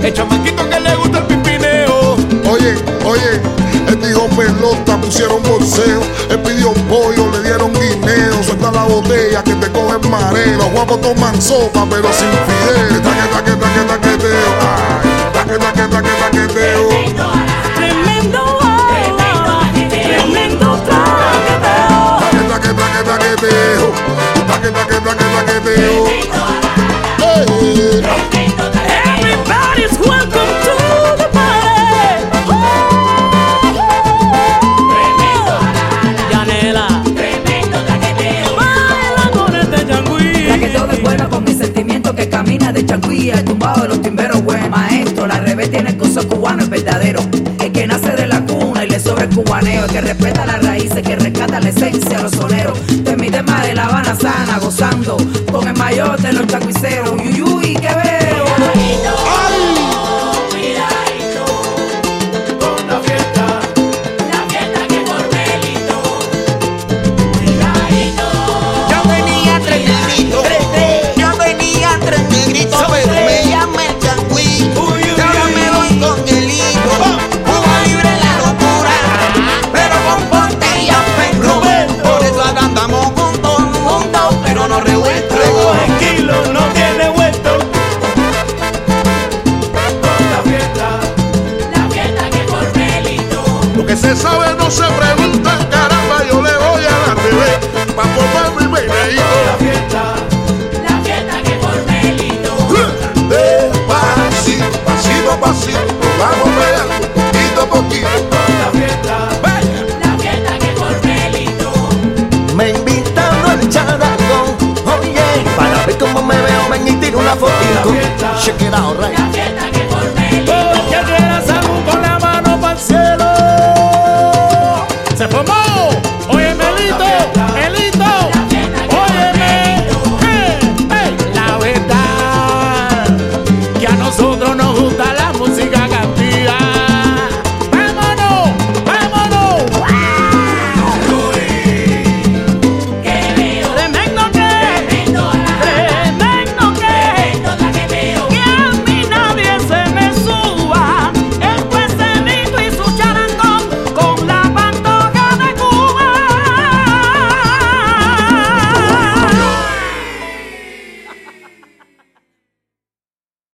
el chamaquito que le gusta el pipineo. Oye, él dijo pelota, pusieron bolseo. Él pidió pollo, le dieron guineo. Suelta la botella que te coge el mareo. Los guapos toman sopa, pero sin fidel. Taqueteo. Ay, taqueteo. Tremendo traqueteo. Taqueteo. Everybody's welcome to the party. Yanela, baila con este changüí. Traqueteo de bueno con mi sentimiento que camina de changuía, tumbado de los timberos buen maestro. La revés tiene el curso cubano, es verdadero. El que nace de la cuna y le sobra el cubaneo. El que respeta las raíces, que rescata la esencia, los soneros. De mi tema de La Habana sana, gozando con el mayor de los changuiceros. Uyuyuy, que veo. Se sabe, no se pregunta, caramba, yo le voy a la TV pa' formar mi peinadito. La fiesta que por Melito. Despacito, pasito a pasito, vamos pegando poquito a poquito. La fiesta que por Melito. Me invitaron al charangón, oye, para ver cómo me veo, ven y tiro una fotito. Check it out.